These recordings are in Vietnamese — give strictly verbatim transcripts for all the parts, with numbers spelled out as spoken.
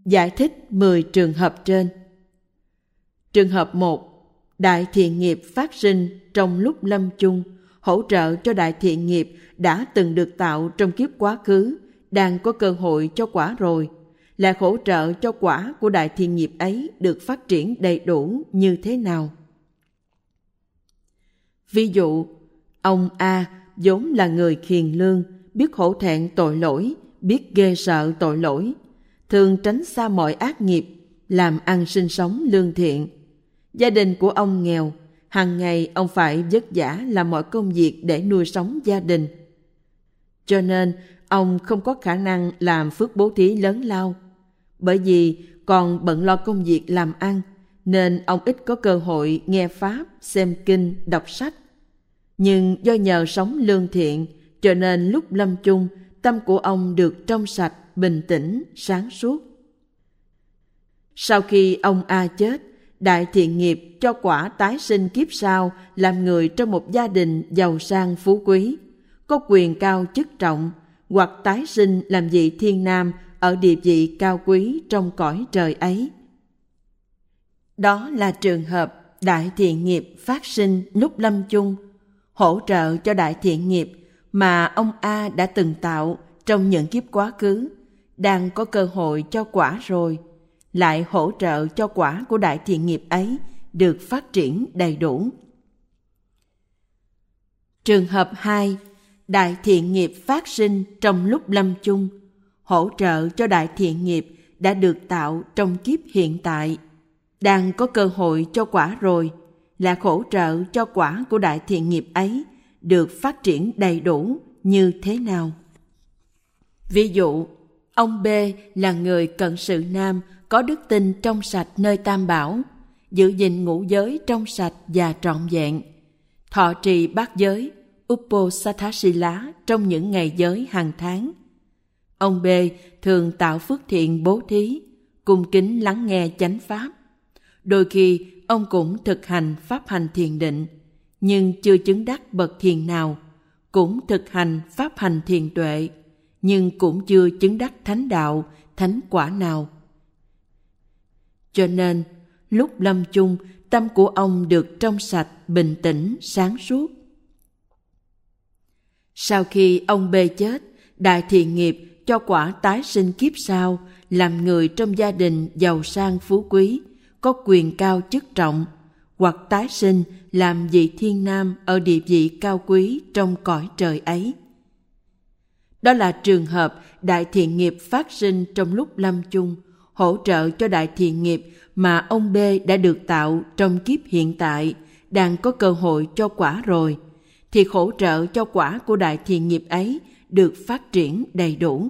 Giải thích mười trường hợp trên. Trường hợp một. Đại thiện nghiệp phát sinh trong lúc lâm chung, hỗ trợ cho đại thiện nghiệp đã từng được tạo trong kiếp quá khứ, đang có cơ hội cho quả rồi, là hỗ trợ cho quả của đại thiện nghiệp ấy được phát triển đầy đủ như thế nào? Ví dụ, ông A vốn là người hiền lương, biết hổ thẹn tội lỗi, biết ghê sợ tội lỗi, thường tránh xa mọi ác nghiệp, làm ăn sinh sống lương thiện. Gia đình của ông nghèo, hàng ngày ông phải vất vả làm mọi công việc để nuôi sống gia đình. Cho nên, ông không có khả năng làm phước bố thí lớn lao. Bởi vì còn bận lo công việc làm ăn, nên ông ít có cơ hội nghe pháp, xem kinh, đọc sách. Nhưng do nhờ sống lương thiện, cho nên lúc lâm chung, tâm của ông được trong sạch, bình tĩnh, sáng suốt. Sau khi ông A chết, đại thiện nghiệp cho quả tái sinh kiếp sau làm người trong một gia đình giàu sang phú quý, có quyền cao chức trọng, hoặc tái sinh làm vị thiên nam ở địa vị cao quý trong cõi trời ấy. Đó là trường hợp đại thiện nghiệp phát sinh lúc lâm chung, hỗ trợ cho đại thiện nghiệp mà ông A đã từng tạo trong những kiếp quá khứ, đang có cơ hội cho quả rồi, lại hỗ trợ cho quả của đại thiện nghiệp ấy được phát triển đầy đủ. Trường hợp hai. Đại thiện nghiệp phát sinh trong lúc lâm chung, hỗ trợ cho đại thiện nghiệp đã được tạo trong kiếp hiện tại, đang có cơ hội cho quả rồi, là hỗ trợ cho quả của đại thiện nghiệp ấy được phát triển đầy đủ như thế nào? Ví dụ, ông B là người cận sự nam, có đức tin trong sạch nơi Tam Bảo, giữ gìn ngũ giới trong sạch và trọn vẹn, thọ trì bát giới, Uposatthasila trong những ngày giới hàng tháng. Ông B thường tạo phước thiện bố thí, cung kính lắng nghe chánh pháp. Đôi khi ông cũng thực hành pháp hành thiền định, nhưng chưa chứng đắc bậc thiền nào, cũng thực hành pháp hành thiền tuệ, nhưng cũng chưa chứng đắc thánh đạo, thánh quả nào. Cho nên, lúc lâm chung, tâm của ông được trong sạch, bình tĩnh, sáng suốt. Sau khi ông B chết, đại thiện nghiệp cho quả tái sinh kiếp sau, làm người trong gia đình giàu sang phú quý, có quyền cao chức trọng, hoặc tái sinh làm vị thiên nam ở địa vị cao quý trong cõi trời ấy. Đó là trường hợp đại thiện nghiệp phát sinh trong lúc lâm chung, hỗ trợ cho đại thiện nghiệp mà ông B đã được tạo trong kiếp hiện tại, đang có cơ hội cho quả rồi, thì hỗ trợ cho quả của đại thiện nghiệp ấy được phát triển đầy đủ.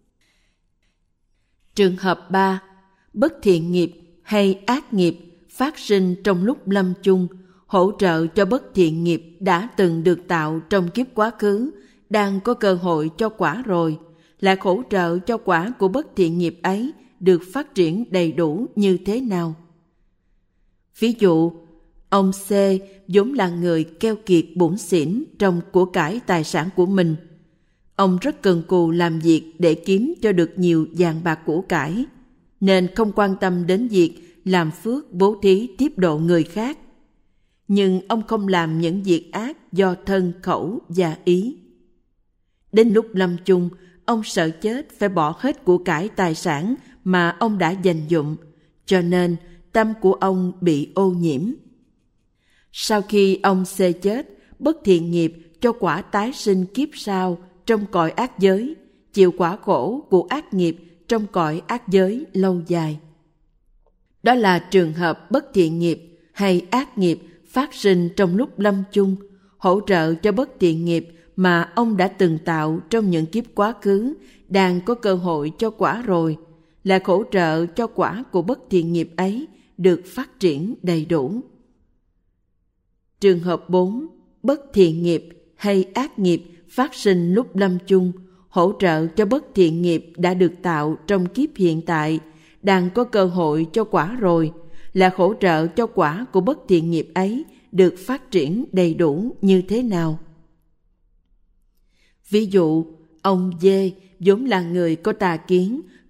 Trường hợp ba. Bất thiện nghiệp hay ác nghiệp phát sinh trong lúc lâm chung, hỗ trợ cho bất thiện nghiệp đã từng được tạo trong kiếp quá khứ, đang có cơ hội cho quả rồi, là hỗ trợ cho quả của bất thiện nghiệp ấy được phát triển đầy đủ như thế nào? Ví dụ, ông C vốn là người keo kiệt bủn xỉn trong của cải tài sản của mình. Ông rất cần cù làm việc để kiếm cho được nhiều vàng bạc của cải, nên không quan tâm đến việc làm phước bố thí tiếp độ người khác. Nhưng ông không làm những việc ác do thân, khẩu và ý. Đến lúc lâm chung, ông sợ chết phải bỏ hết của cải tài sản mà ông đã dành dụm, cho nên tâm của ông bị ô nhiễm. Sau khi ông C chết, bất thiện nghiệp cho quả tái sinh kiếp sau trong cõi ác giới, chịu quả khổ của ác nghiệp trong cõi ác giới lâu dài. Đó là trường hợp bất thiện nghiệp hay ác nghiệp phát sinh trong lúc lâm chung, hỗ trợ cho bất thiện nghiệp mà ông đã từng tạo trong những kiếp quá khứ, đang có cơ hội cho quả rồi, là hỗ trợ cho quả của bất thiện nghiệp ấy được phát triển đầy đủ. Trường hợp bốn. Bất thiện nghiệp hay ác nghiệp phát sinh lúc lâm chung, hỗ trợ cho bất thiện nghiệp đã được tạo trong kiếp hiện tại, đang có cơ hội cho quả rồi, là hỗ trợ cho quả của bất thiện nghiệp ấy được phát triển đầy đủ như thế nào? Ví dụ, ông D vốn là người có tà kiến,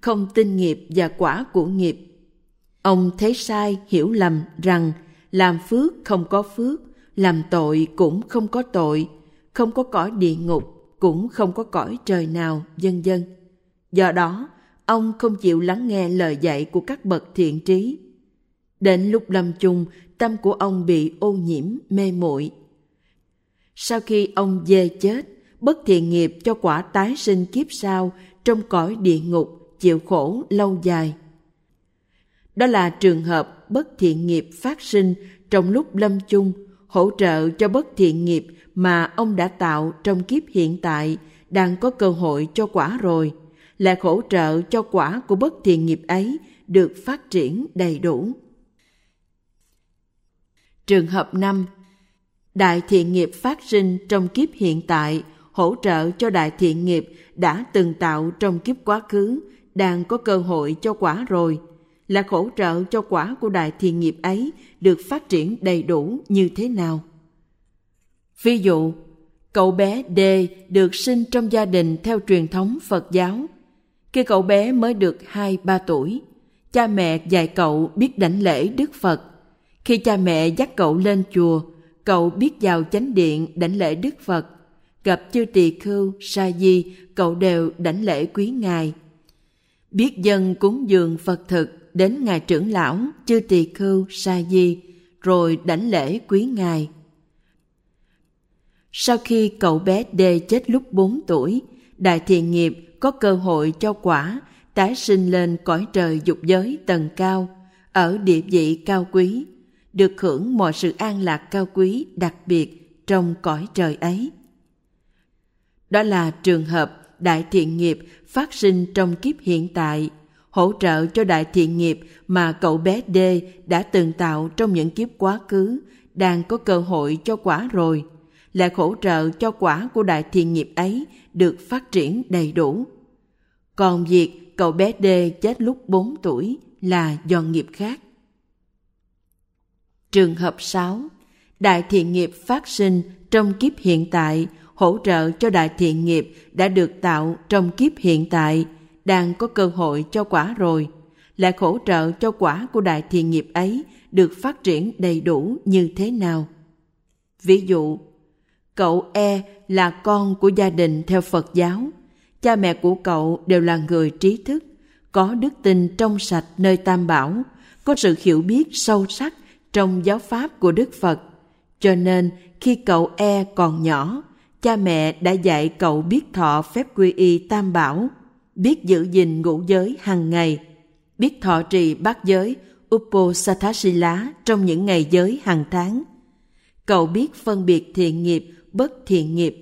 không tin nghiệp và quả của nghiệp. Ông thấy sai, hiểu lầm rằng làm phước không có phước, làm tội cũng không có tội, không có cõi địa ngục, cũng không có cõi trời nào, vân vân. Do đó, ông không chịu lắng nghe lời dạy của các bậc thiện trí. Đến lúc lâm chung, tâm của ông bị ô nhiễm, mê muội. Sau khi ông về chết, bất thiện nghiệp cho quả tái sinh kiếp sau trong cõi địa ngục, chịu khổ lâu dài. Đó là trường hợp bất thiện nghiệp phát sinh trong lúc lâm chung, hỗ trợ cho bất thiện nghiệp mà ông đã tạo trong kiếp hiện tại đang có cơ hội cho quả rồi, là hỗ trợ cho quả của bất thiện nghiệp ấy được phát triển đầy đủ. Trường hợp năm. Đại thiện nghiệp phát sinh trong kiếp hiện tại, hỗ trợ cho đại thiện nghiệp đã từng tạo trong kiếp quá khứ, đang có cơ hội cho quả rồi, là hỗ trợ cho quả của đại thiện nghiệp ấy được phát triển đầy đủ như thế nào? Ví dụ, cậu bé D được sinh trong gia đình theo truyền thống Phật giáo. Khi cậu bé mới được hai ba tuổi, cha mẹ dạy cậu biết đảnh lễ Đức Phật. Khi cha mẹ dắt cậu lên chùa, cậu biết vào chánh điện đảnh lễ Đức Phật. Gặp chư tỳ khưu, sa di, cậu đều đảnh lễ quý ngài. Biết dâng cúng dường Phật thực đến ngài trưởng lão, chư tỳ khưu, sa di, rồi đảnh lễ quý ngài. Sau khi cậu bé D chết lúc bốn tuổi, đại thiện nghiệp có cơ hội cho quả tái sinh lên cõi trời dục giới tầng cao, ở địa vị cao quý, được hưởng mọi sự an lạc cao quý đặc biệt trong cõi trời ấy. Đó là trường hợp đại thiện nghiệp phát sinh trong kiếp hiện tại, hỗ trợ cho đại thiện nghiệp mà cậu bé D đã từng tạo trong những kiếp quá khứ, đang có cơ hội cho quả rồi, là hỗ trợ cho quả của đại thiện nghiệp ấy được phát triển đầy đủ. Còn việc cậu bé D chết lúc bốn tuổi là do nghiệp khác. Trường hợp sáu. Đại thiện nghiệp phát sinh trong kiếp hiện tại, hỗ trợ cho đại thiện nghiệp đã được tạo trong kiếp hiện tại, đang có cơ hội cho quả rồi, là hỗ trợ cho quả của đại thiện nghiệp ấy được phát triển đầy đủ như thế nào? Ví dụ, cậu E là con của gia đình theo Phật giáo. Cha mẹ của cậu đều là người trí thức, có đức tin trong sạch nơi Tam Bảo, có sự hiểu biết sâu sắc trong giáo pháp của Đức Phật. Cho nên khi cậu E còn nhỏ, cha mẹ đã dạy cậu biết thọ phép quy y Tam Bảo, biết giữ gìn ngũ giới hàng ngày, biết thọ trì bát giới Uposatthasila trong những ngày giới hàng tháng. Cậu biết phân biệt thiện nghiệp, bất thiện nghiệp.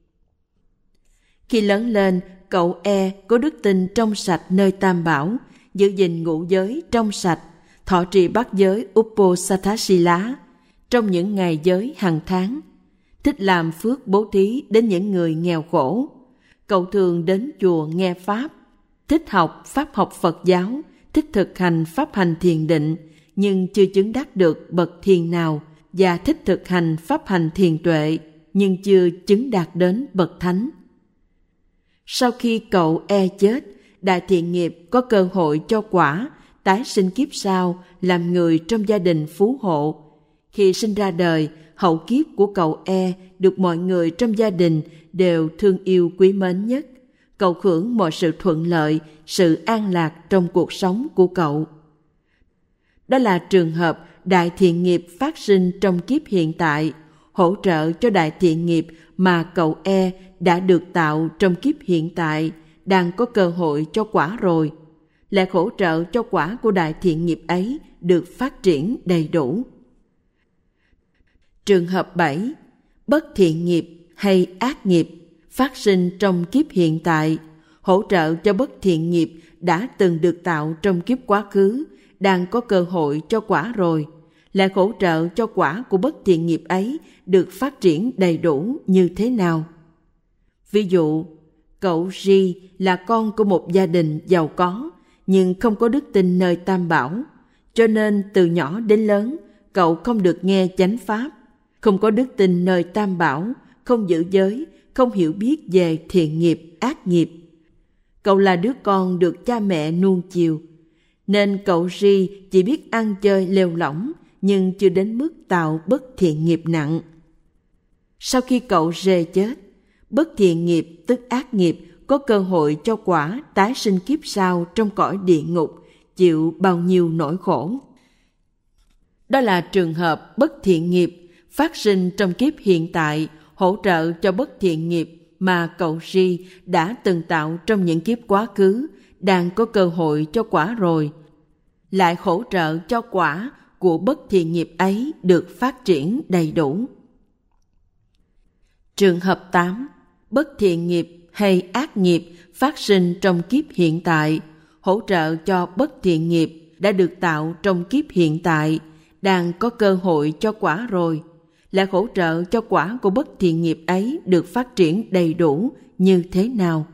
Khi lớn lên, cậu E có đức tin trong sạch nơi Tam Bảo, giữ gìn ngũ giới trong sạch, thọ trì bát giới Uposatthasila trong những ngày giới hàng tháng, thích làm phước bố thí đến những người nghèo khổ. Cậu thường đến chùa nghe Pháp, thích học Pháp học Phật giáo, thích thực hành Pháp hành thiền định, nhưng chưa chứng đắc được bậc thiền nào, và thích thực hành Pháp hành thiền tuệ, nhưng chưa chứng đạt đến bậc thánh. Sau khi cậu E chết, đại thiện nghiệp có cơ hội cho quả tái sinh kiếp sau làm người trong gia đình phú hộ. Khi sinh ra đời, hậu kiếp của cậu E được mọi người trong gia đình đều thương yêu quý mến nhất. Cậu hưởng mọi sự thuận lợi, sự an lạc trong cuộc sống của cậu. Đó là trường hợp đại thiện nghiệp phát sinh trong kiếp hiện tại, hỗ trợ cho đại thiện nghiệp mà cậu E đã được tạo trong kiếp hiện tại, đang có cơ hội cho quả rồi, là hỗ trợ cho quả của đại thiện nghiệp ấy được phát triển đầy đủ. Trường hợp bảy. Bất thiện nghiệp hay ác nghiệp phát sinh trong kiếp hiện tại, hỗ trợ cho bất thiện nghiệp đã từng được tạo trong kiếp quá khứ, đang có cơ hội cho quả rồi, là hỗ trợ cho quả của bất thiện nghiệp ấy được phát triển đầy đủ như thế nào? Ví dụ, cậu G là con của một gia đình giàu có, nhưng không có đức tin nơi Tam Bảo, cho nên từ nhỏ đến lớn, cậu không được nghe chánh pháp, không có đức tin nơi Tam Bảo, không giữ giới, không hiểu biết về thiện nghiệp, ác nghiệp. cậu là đứa con được cha mẹ nuông chiều, nên cậu Ri chỉ biết ăn chơi lêu lỏng, nhưng chưa đến mức tạo bất thiện nghiệp nặng. Sau khi cậu Rê chết, bất thiện nghiệp tức ác nghiệp có cơ hội cho quả tái sinh kiếp sau trong cõi địa ngục, chịu bao nhiêu nỗi khổ. Đó là trường hợp bất thiện nghiệp phát sinh trong kiếp hiện tại, hỗ trợ cho bất thiện nghiệp mà cậu Ri đã từng tạo trong những kiếp quá khứ, đang có cơ hội cho quả rồi, lại hỗ trợ cho quả của bất thiện nghiệp ấy được phát triển đầy đủ. Trường hợp tám. Bất thiện nghiệp hay ác nghiệp phát sinh trong kiếp hiện tại, hỗ trợ cho bất thiện nghiệp đã được tạo trong kiếp hiện tại, đang có cơ hội cho quả rồi, lại hỗ trợ cho quả của bất thiện nghiệp ấy được phát triển đầy đủ như thế nào?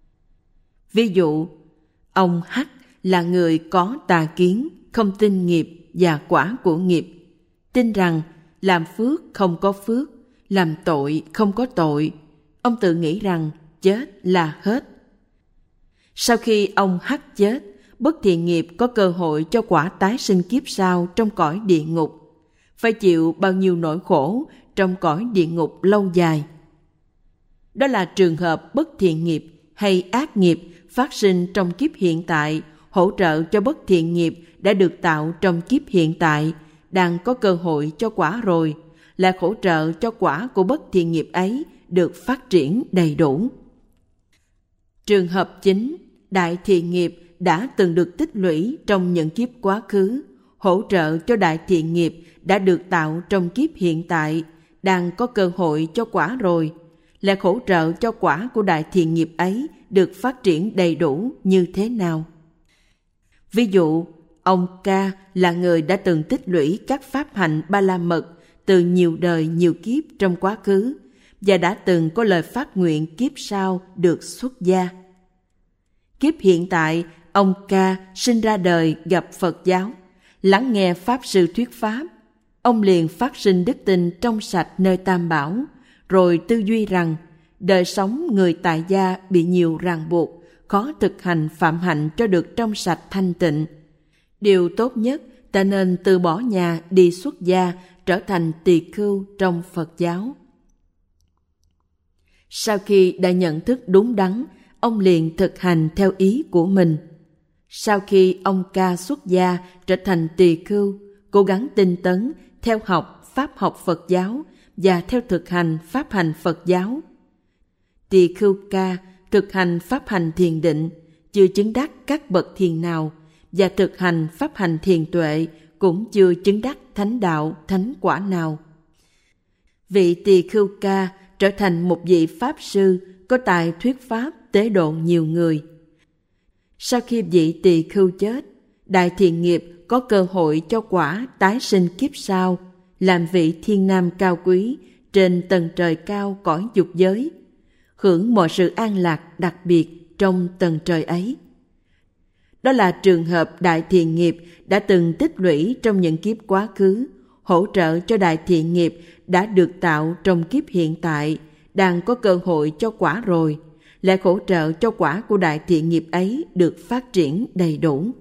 Ví dụ, ông H là người có tà kiến, không tin nghiệp và quả của nghiệp, tin rằng làm phước không có phước, làm tội không có tội. Ông tự nghĩ rằng chết là hết. Sau khi ông H chết, bất thiện nghiệp có cơ hội cho quả tái sinh kiếp sau trong cõi địa ngục, phải chịu bao nhiêu nỗi khổ trong cõi địa ngục lâu dài. Đó là trường hợp bất thiện nghiệp hay ác nghiệp phát sinh trong kiếp hiện tại, hỗ trợ cho bất thiện nghiệp đã được tạo trong kiếp hiện tại, đang có cơ hội cho quả rồi, là hỗ trợ cho quả của bất thiện nghiệp ấy được phát triển đầy đủ. Trường hợp chính, đại thiện nghiệp đã từng được tích lũy trong những kiếp quá khứ, hỗ trợ cho đại thiện nghiệp đã được tạo trong kiếp hiện tại, đang có cơ hội cho quả rồi, là hỗ trợ cho quả của đại thiện nghiệp ấy được phát triển đầy đủ như thế nào? Ví dụ, ông K là người đã từng tích lũy các pháp hạnh ba la mật từ nhiều đời nhiều kiếp trong quá khứ, và đã từng có lời phát nguyện kiếp sau được xuất gia. Kiếp hiện tại, ông K sinh ra đời gặp Phật giáo, lắng nghe Pháp Sư thuyết Pháp. Ông liền phát sinh đức tin trong sạch nơi Tam Bảo, rồi tư duy rằng đời sống người tại gia bị nhiều ràng buộc, khó thực hành phạm hạnh cho được trong sạch thanh tịnh. Điều tốt nhất ta nên từ bỏ nhà đi xuất gia, trở thành tỳ khưu trong Phật giáo. Sau khi đã nhận thức đúng đắn, ông liền thực hành theo ý của mình. Sau khi ông Ca xuất gia trở thành tỳ khưu, cố gắng tinh tấn theo học pháp học Phật giáo và theo thực hành pháp hành Phật giáo. Tỳ khưu Ca thực hành pháp hành thiền định, chưa chứng đắc các bậc thiền nào, và thực hành pháp hành thiền tuệ cũng chưa chứng đắc thánh đạo, thánh quả nào. Vị tỳ khưu Ca trở thành một vị pháp sư có tài thuyết pháp tế độ nhiều người. Sau khi vị tỳ khưu chết, đại thiện nghiệp có cơ hội cho quả tái sinh kiếp sau, làm vị thiên nam cao quý trên tầng trời cao cõi dục giới, hưởng mọi sự an lạc đặc biệt trong tầng trời ấy. Đó là trường hợp đại thiện nghiệp đã từng tích lũy trong những kiếp quá khứ, hỗ trợ cho đại thiện nghiệp đã được tạo trong kiếp hiện tại, đang có cơ hội cho quả rồi, lại hỗ trợ cho quả của đại thiện nghiệp ấy được phát triển đầy đủ.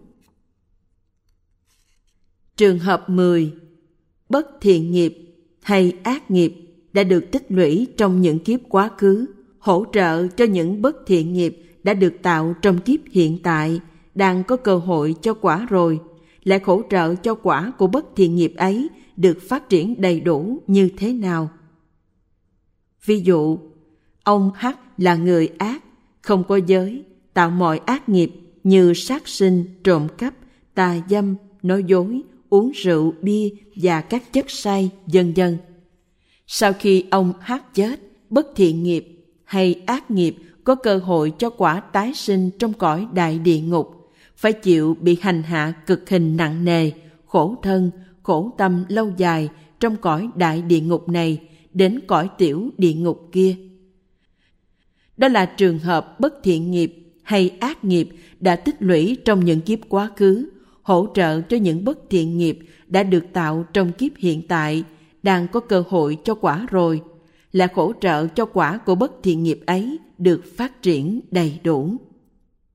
Trường hợp mười. Bất thiện nghiệp hay ác nghiệp đã được tích lũy trong những kiếp quá khứ, hỗ trợ cho những bất thiện nghiệp đã được tạo trong kiếp hiện tại, đang có cơ hội cho quả rồi, lại hỗ trợ cho quả của bất thiện nghiệp ấy được phát triển đầy đủ như thế nào? Ví dụ, ông H là người ác, không có giới, tạo mọi ác nghiệp như sát sinh, trộm cắp, tà dâm, nói dối, uống rượu, bia và các chất say, vân vân. Sau khi ông H chết, bất thiện nghiệp hay ác nghiệp có cơ hội cho quả tái sinh trong cõi đại địa ngục, phải chịu bị hành hạ cực hình nặng nề, khổ thân, khổ tâm lâu dài trong cõi đại địa ngục này đến cõi tiểu địa ngục kia. Đó là trường hợp bất thiện nghiệp hay ác nghiệp đã tích lũy trong những kiếp quá khứ, hỗ trợ cho những bất thiện nghiệp đã được tạo trong kiếp hiện tại, đang có cơ hội cho quả rồi, là hỗ trợ cho quả của bất thiện nghiệp ấy được phát triển đầy đủ.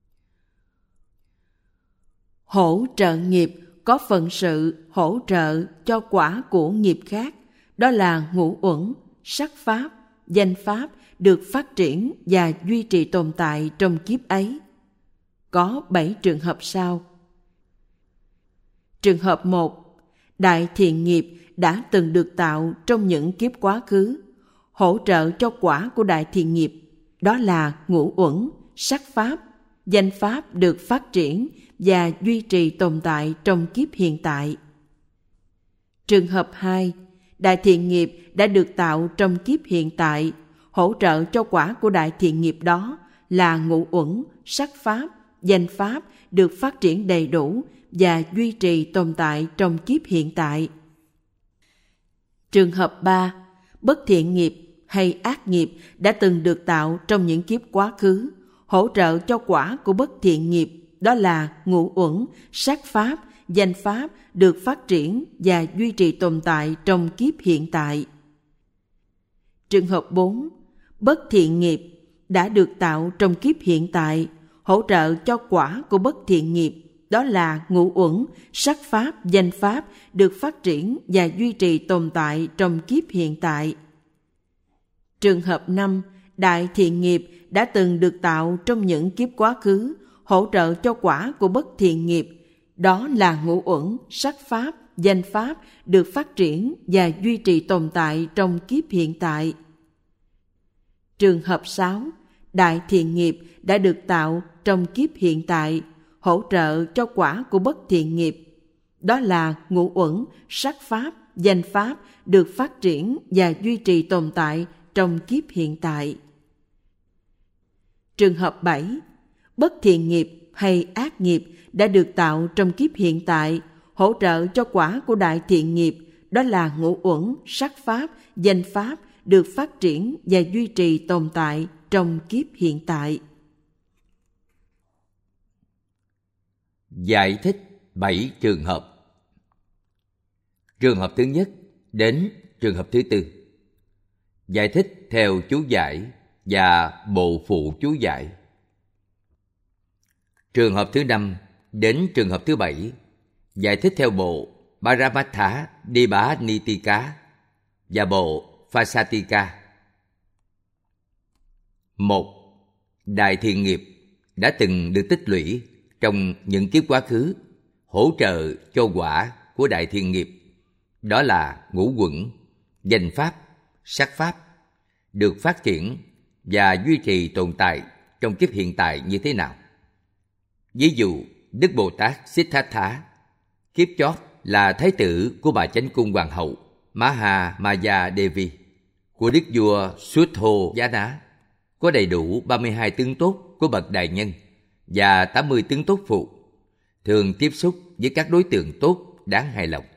Hỗ trợ nghiệp có phận sự hỗ trợ cho quả của nghiệp khác, đó là ngũ uẩn, sắc pháp, danh pháp được phát triển và duy trì tồn tại trong kiếp ấy. Có bảy trường hợp sau. Trường hợp một, đại thiện nghiệp đã từng được tạo trong những kiếp quá khứ, hỗ trợ cho quả của đại thiện nghiệp, đó là ngũ uẩn, sắc pháp, danh pháp được phát triển và duy trì tồn tại trong kiếp hiện tại. Trường hợp hai, đại thiện nghiệp đã được tạo trong kiếp hiện tại, hỗ trợ cho quả của đại thiện nghiệp đó là ngũ uẩn, sắc pháp, danh pháp được phát triển đầy đủ và duy trì tồn tại trong kiếp hiện tại. Trường hợp ba, bất thiện nghiệp hay ác nghiệp đã từng được tạo trong những kiếp quá khứ, hỗ trợ cho quả của bất thiện nghiệp, đó là ngũ uẩn, sắc pháp, danh pháp được phát triển và duy trì tồn tại trong kiếp hiện tại. Trường hợp bốn, bất thiện nghiệp đã được tạo trong kiếp hiện tại, hỗ trợ cho quả của bất thiện nghiệp, đó là ngũ uẩn, sắc pháp, danh pháp được phát triển và duy trì tồn tại trong kiếp hiện tại. Trường hợp năm, đại thiện nghiệp đã từng được tạo trong những kiếp quá khứ, hỗ trợ cho quả của bất thiện nghiệp, đó là ngũ uẩn, sắc pháp, danh pháp được phát triển và duy trì tồn tại trong kiếp hiện tại. Trường hợp sáu, đại thiện nghiệp đã được tạo trong kiếp hiện tại, hỗ trợ cho quả của bất thiện nghiệp, đó là ngũ uẩn, sắc pháp, danh pháp được phát triển và duy trì tồn tại trong kiếp hiện tại. Trường hợp bảy, bất thiện nghiệp hay ác nghiệp đã được tạo trong kiếp hiện tại, hỗ trợ cho quả của đại thiện nghiệp, đó là ngũ uẩn, sắc pháp, danh pháp được phát triển và duy trì tồn tại trong kiếp hiện tại. Giải thích bảy trường hợp. Trường hợp thứ nhất đến trường hợp thứ tư. Giải thích theo chú giải và bộ phụ chú giải. Trường hợp thứ năm đến trường hợp thứ bảy. Giải thích theo bộ Paramattha Nibbanitika và bộ Phasatika. Một. Đại thiện nghiệp đã từng được tích lũy trong những kiếp quá khứ, hỗ trợ cho quả của đại thiện nghiệp, đó là ngũ uẩn, danh pháp, sắc pháp, được phát triển và duy trì tồn tại trong kiếp hiện tại như thế nào. Ví dụ, Đức Bồ Tát Siddhartha, kiếp chót là thái tử của bà Chánh Cung Hoàng hậu Maha Maya Devi, của Đức vua Suddhodana, có đầy đủ ba mươi hai tướng tốt của bậc đại nhân và tám mươi tướng tốt phụ, thường tiếp xúc với các đối tượng tốt đáng hài lòng.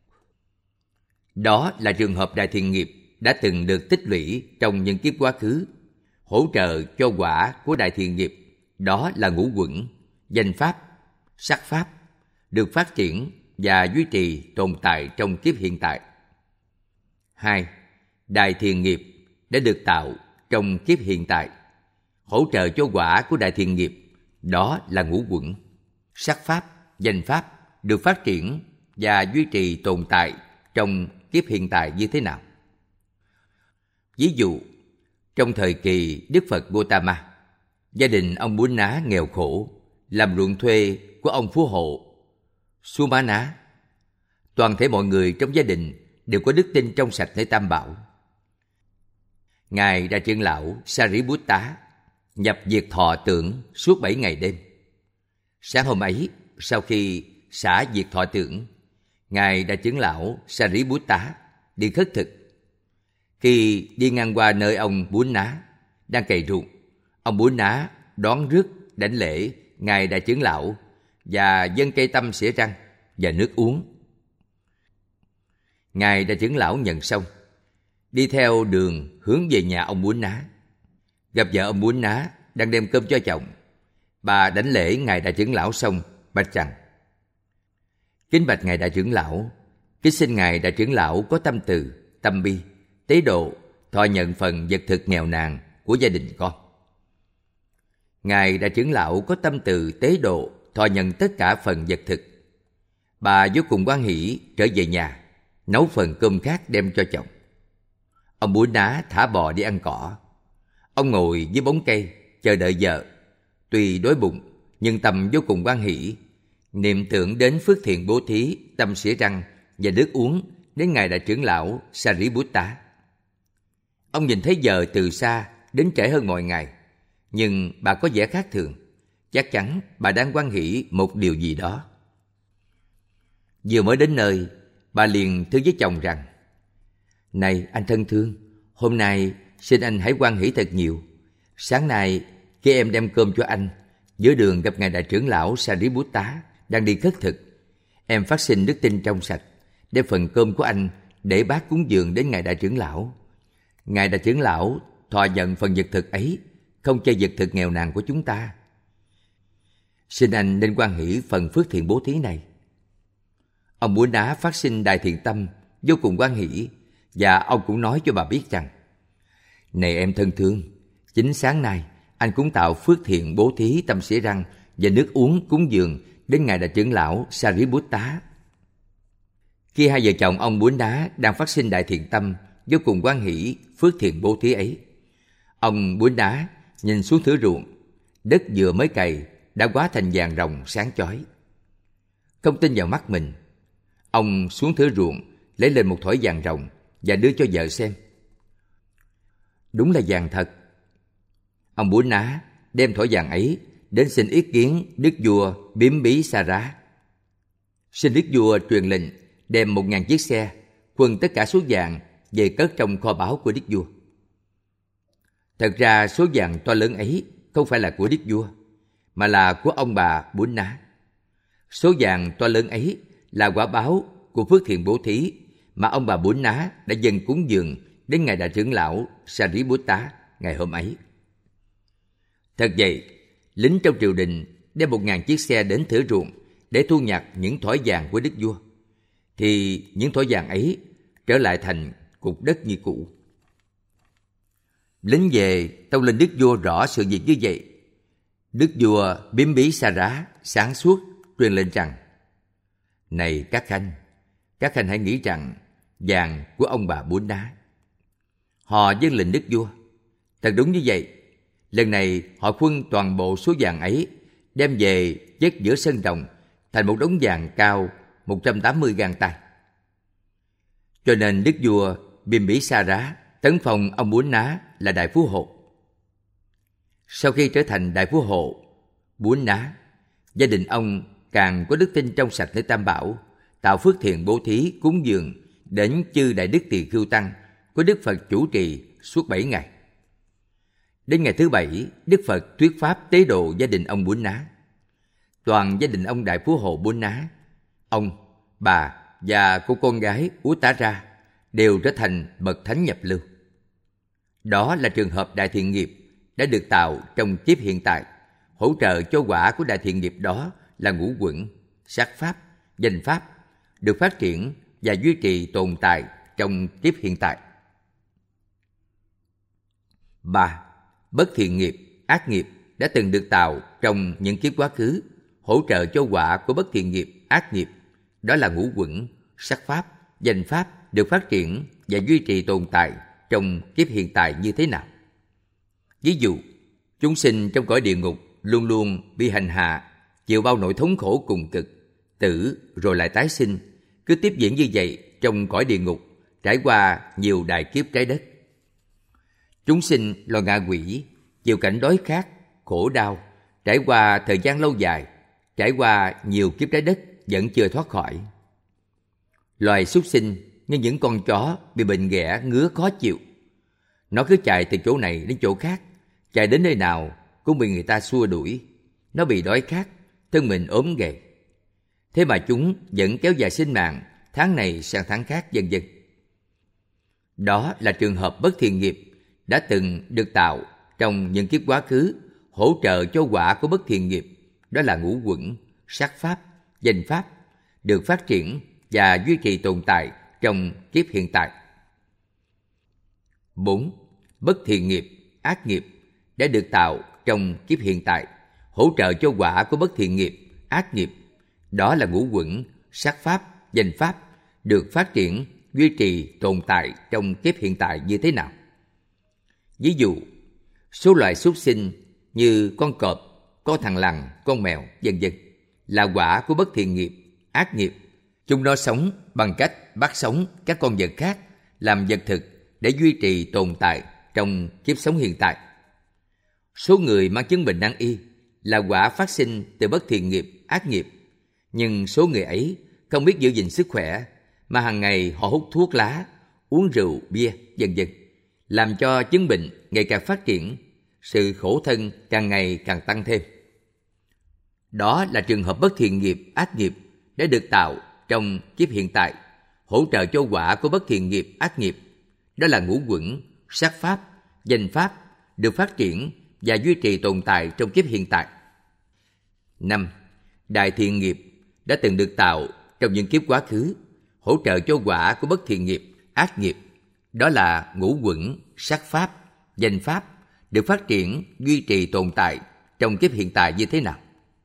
Đó là trường hợp đại thiện nghiệp đã từng được tích lũy trong những kiếp quá khứ, hỗ trợ cho quả của đại thiện nghiệp, đó là ngũ uẩn, danh pháp, sắc pháp, được phát triển và duy trì tồn tại trong kiếp hiện tại. Hai. Đại thiện nghiệp đã được tạo trong kiếp hiện tại, hỗ trợ cho quả của đại thiện nghiệp, đó là ngũ uẩn, sắc pháp, danh pháp được phát triển và duy trì tồn tại trong kiếp hiện tại như thế nào. Ví dụ, trong thời kỳ Đức Phật Gautama, gia đình ông Bún Ná nghèo khổ, làm ruộng thuê của ông phú hộ Sumana. Toàn thể mọi người trong gia đình đều có đức tin trong sạch nơi Tam Bảo. Ngài Đại Trưởng lão Sariputta nhập diệt thọ tưởng suốt bảy ngày đêm. Sáng hôm ấy, sau khi xả diệt thọ tưởng, Ngài Đại Trưởng lão Sariputta đi khất thực. Khi đi ngang qua nơi ông Bún Ná đang cày ruộng, ông Bún Ná đón rước đảnh lễ Ngài Đại Trưởng lão và dâng cây tăm xỉa răng và nước uống. Ngài Đại Trưởng lão nhận xong, đi theo đường hướng về nhà ông Bún Ná. Gặp vợ ông Bún Ná đang đem cơm cho chồng. Bà đảnh lễ Ngài Đại Trưởng lão xong, bạch rằng: Kính bạch Ngài Đại Trưởng lão, kính xin Ngài Đại Trưởng lão có tâm từ, tâm bi, tế độ, thọ nhận phần vật thực nghèo nàn của gia đình con. Ngài Đại Trưởng lão có tâm từ tế độ, thọ nhận tất cả phần vật thực. Bà vô cùng hoan hỉ trở về nhà, nấu phần cơm khác đem cho chồng. Ông Búa Ná thả bò đi ăn cỏ. Ông ngồi dưới bóng cây chờ đợi vợ. Tuy đói bụng nhưng tâm vô cùng hoan hỉ, niệm tưởng đến phước thiện bố thí, tâm xỉa răng và nước uống đến ngài đại trưởng lão Sariputta. Ông nhìn thấy vợ từ xa đến trễ hơn mọi ngày, nhưng bà có vẻ khác thường. Chắc chắn bà đang hoan hỉ một điều gì đó. Vừa mới đến nơi, bà liền thưa với chồng rằng: Này anh thân thương, hôm nay xin anh hãy hoan hỉ thật nhiều. Sáng nay khi em đem cơm cho anh, giữa đường gặp ngài đại trưởng lão Sariputta đang đi khất thực. Em phát sinh đức tin trong sạch, đem phần cơm của anh để bát cúng dường đến ngài đại trưởng lão. Ngài đại trưởng lão thọ nhận phần vật thực ấy, không chê vật thực nghèo nàn của chúng ta. Xin anh nên hoan hỷ phần phước thiện bố thí này. Ông Búa Ná phát sinh đại thiện tâm, vô cùng hoan hỷ, và ông cũng nói cho bà biết rằng: Này em thân thương, chính sáng nay anh cũng tạo phước thiện bố thí tâm xỉa răng và nước uống cúng dường đến ngài đại trưởng lão Sariputta. Khi hai vợ chồng ông Búa Ná đang phát sinh đại thiện tâm, vô cùng hoan hỷ phước thiện bố thí ấy, ông Búa Ná nhìn xuống thửa ruộng, đất vừa mới cày đã hóa thành vàng ròng sáng chói. Không tin vào mắt mình, ông xuống thửa ruộng lấy lên một thỏi vàng ròng và đưa cho vợ xem. Đúng là vàng thật. Ông Búa Ná đem thỏi vàng ấy đến xin ý kiến đức vua Bimbisara. Xin đức vua truyền lệnh đem một ngàn chiếc xe quân tất cả số vàng về cất trong kho báu của đức vua. Thật ra số vàng to lớn ấy không phải là của đức vua, mà là của ông bà Búa Ná. Số vàng to lớn ấy là quả báo của phước thiện bố thí mà ông bà Búa Ná đã dâng cúng dường đến ngài đại trưởng lão Sariputta ngày hôm ấy. Thật vậy, lính trong triều đình đem một ngàn chiếc xe đến thửa ruộng để thu nhặt những thỏi vàng của đức vua, thì những thỏi vàng ấy trở lại thành cục đất như cũ. Lính về tâu lên đức vua rõ sự việc như vậy. Đức vua Bimbisara sáng suốt truyền lệnh rằng: Này các khanh, các khanh hãy nghĩ rằng vàng của ông bà Búa Ná. Họ vâng lệnh đức vua. Thật đúng như vậy. Lần này họ khuân toàn bộ số vàng ấy, đem về chất giữa sân đồng thành một đống vàng cao một trăm tám mươi gang tay. Cho nên đức vua Bimbisara tấn phong ông Búa Ná là đại phú hộ. Sau khi trở thành đại phú hộ Búa Ná, gia đình ông càng có đức tin trong sạch nơi Tam Bảo, tạo phước thiện bố thí cúng dường đến chư đại đức Tỳ Khưu tăng của Đức Phật chủ trì suốt bảy ngày. Đến ngày thứ bảy, Đức Phật thuyết pháp tế độ gia đình ông Búa Ná. Toàn gia đình ông đại phú hộ Búa Ná, ông, bà và cô con gái Uttara đều trở thành bậc thánh nhập lưu. Đó là trường hợp đại thiện nghiệp đã được tạo trong kiếp hiện tại. Hỗ trợ cho quả của đại thiện nghiệp đó là ngũ uẩn, sắc pháp, danh pháp, được phát triển và duy trì tồn tại trong kiếp hiện tại. ba. Bất thiện nghiệp, ác nghiệp đã từng được tạo trong những kiếp quá khứ, hỗ trợ cho quả của bất thiện nghiệp, ác nghiệp, đó là ngũ uẩn, sắc pháp, danh pháp, được phát triển và duy trì tồn tại trong kiếp hiện tại như thế nào? Ví dụ, chúng sinh trong cõi địa ngục luôn luôn bị hành hạ, chịu bao nỗi thống khổ cùng cực, tử rồi lại tái sinh, cứ tiếp diễn như vậy trong cõi địa ngục, trải qua nhiều đại kiếp trái đất. Chúng sinh loài ngạ quỷ, chịu cảnh đói khát, khổ đau, trải qua thời gian lâu dài, trải qua nhiều kiếp trái đất vẫn chưa thoát khỏi. Loài súc sinh như những con chó bị bệnh ghẻ ngứa khó chịu. Nó cứ chạy từ chỗ này đến chỗ khác, chạy đến nơi nào cũng bị người ta xua đuổi. Nó bị đói khát, thân mình ốm gầy. Thế mà chúng vẫn kéo dài sinh mạng, tháng này sang tháng khác vân vân. Đó là trường hợp bất thiện nghiệp đã từng được tạo trong những kiếp quá khứ, hỗ trợ cho quả của bất thiện nghiệp, đó là ngũ uẩn, sắc pháp, danh pháp, được phát triển và duy trì tồn tại trong kiếp hiện tại. bốn. Bất thiện nghiệp, ác nghiệp đã được tạo trong kiếp hiện tại, hỗ trợ cho quả của bất thiện nghiệp, ác nghiệp, đó là ngũ uẩn, sắc pháp, danh pháp, được phát triển, duy trì, tồn tại trong kiếp hiện tại như thế nào. Ví dụ, số loài súc sinh như con cọp, con thằn lằn, con mèo, vân vân là quả của bất thiện nghiệp, ác nghiệp. Chúng nó sống bằng cách bắt sống các con vật khác làm vật thực để duy trì tồn tại trong kiếp sống hiện tại. Số người mang chứng bệnh nan y là quả phát sinh từ bất thiện nghiệp, ác nghiệp. Nhưng số người ấy không biết giữ gìn sức khỏe, mà hàng ngày họ hút thuốc lá, uống rượu, bia, vân vân, làm cho chứng bệnh ngày càng phát triển, sự khổ thân càng ngày càng tăng thêm. Đó là trường hợp bất thiện nghiệp, ác nghiệp đã được tạo trong kiếp hiện tại, hỗ trợ cho quả của bất thiện nghiệp, ác nghiệp. Đó là ngũ uẩn, sắc pháp, danh pháp, được phát triển và duy trì tồn tại trong kiếp hiện tại. Năm. Đại thiện nghiệp đã từng được tạo trong những kiếp quá khứ, hỗ trợ cho quả của bất thiện nghiệp, ác nghiệp. Đó là ngũ uẩn, sắc pháp, danh pháp, được phát triển, duy trì tồn tại trong kiếp hiện tại như thế nào.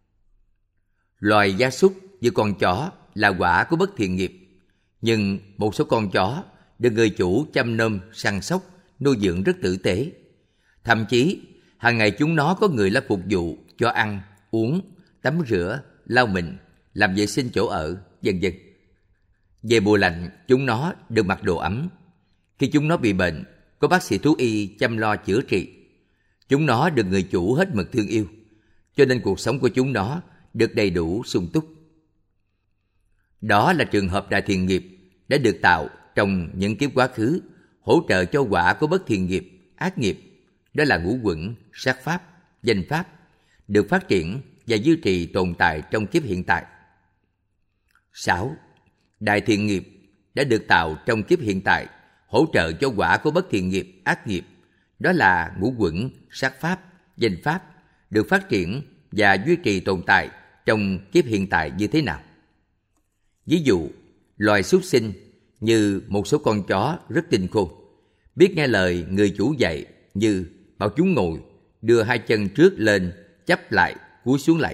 Loài gia súc như con chó là quả của bất thiện nghiệp, nhưng một số con chó được người chủ chăm nom, săn sóc, nuôi dưỡng rất tử tế. Thậm chí, hàng ngày chúng nó có người là phục vụ cho ăn, uống, tắm rửa, lau mình, làm vệ sinh chỗ ở, vân vân. Về mùa lạnh, chúng nó được mặc đồ ấm. Khi chúng nó bị bệnh, có bác sĩ thú y chăm lo chữa trị. Chúng nó được người chủ hết mực thương yêu, cho nên cuộc sống của chúng nó được đầy đủ sung túc. Đó là trường hợp đại thiện nghiệp đã được tạo trong những kiếp quá khứ, hỗ trợ cho quả của bất thiện nghiệp, ác nghiệp. Đó là ngũ uẩn, sắc pháp, danh pháp, được phát triển và duy trì tồn tại trong kiếp hiện tại. Sáu. Đại thiện nghiệp đã được tạo trong kiếp hiện tại, hỗ trợ cho quả của bất thiện nghiệp, ác nghiệp. Đó là ngũ uẩn, sắc pháp, danh pháp, được phát triển và duy trì tồn tại trong kiếp hiện tại như thế nào. Ví dụ, loài súc sinh như một số con chó rất tinh khôn, biết nghe lời người chủ dạy, như bảo chúng ngồi, đưa hai chân trước lên, chắp lại, cúi xuống lạy.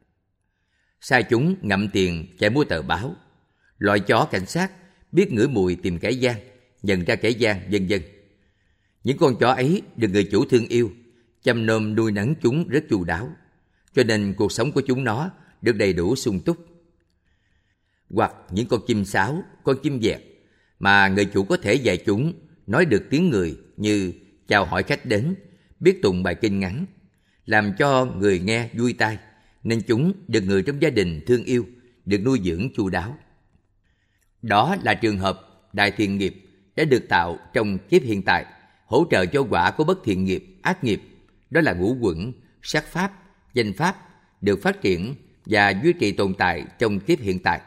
Sai chúng ngậm tiền chạy mua tờ báo. Loại chó cảnh sát biết ngửi mùi tìm kẻ gian, nhận ra kẻ gian, vân vân. Những con chó ấy được người chủ thương yêu, chăm nom nuôi nấng chúng rất chu đáo, cho nên cuộc sống của chúng nó được đầy đủ sung túc. Hoặc những con chim sáo, con chim vẹt mà người chủ có thể dạy chúng nói được tiếng người, như chào hỏi khách đến, biết tụng bài kinh ngắn, làm cho người nghe vui tai, nên chúng được người trong gia đình thương yêu, được nuôi dưỡng chu đáo. Đó là trường hợp đại thiện nghiệp đã được tạo trong kiếp hiện tại, hỗ trợ cho quả của bất thiện nghiệp, ác nghiệp. Đó là ngũ uẩn, sắc pháp, danh pháp, được phát triển và duy trì tồn tại trong kiếp hiện tại.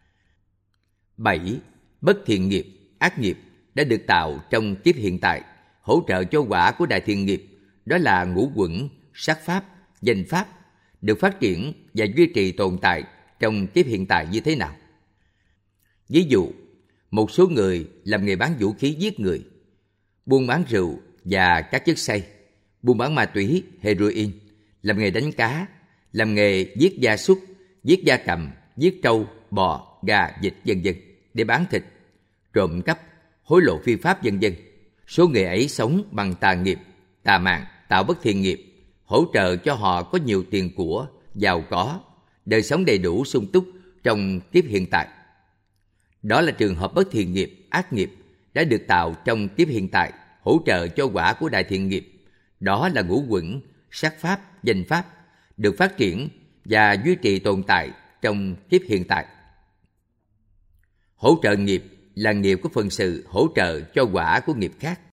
Bảy. Bất thiện nghiệp, ác nghiệp đã được tạo trong kiếp hiện tại, hỗ trợ cho quả của đại thiện nghiệp. Đó là ngũ uẩn, sắc pháp, danh pháp, được phát triển và duy trì tồn tại trong kiếp hiện tại như thế nào. Ví dụ, một số người làm nghề bán vũ khí giết người, buôn bán rượu và các chất say, buôn bán ma túy, heroin, làm nghề đánh cá, làm nghề giết gia súc, giết gia cầm, giết trâu, bò, gà, vịt, vân vân để bán thịt, trộm cắp, hối lộ phi pháp, vân vân. Số người ấy sống bằng tà nghiệp, tà mạng, tạo bất thiện nghiệp, hỗ trợ cho họ có nhiều tiền của, giàu có, đời sống đầy đủ sung túc trong kiếp hiện tại. Đó là trường hợp bất thiện nghiệp, ác nghiệp đã được tạo trong kiếp hiện tại, hỗ trợ cho quả của đại thiện nghiệp. Đó là ngũ uẩn, sắc pháp, danh pháp, được phát triển và duy trì tồn tại trong kiếp hiện tại. Hỗ trợ nghiệp là nghiệp của phần sự hỗ trợ cho quả của nghiệp khác.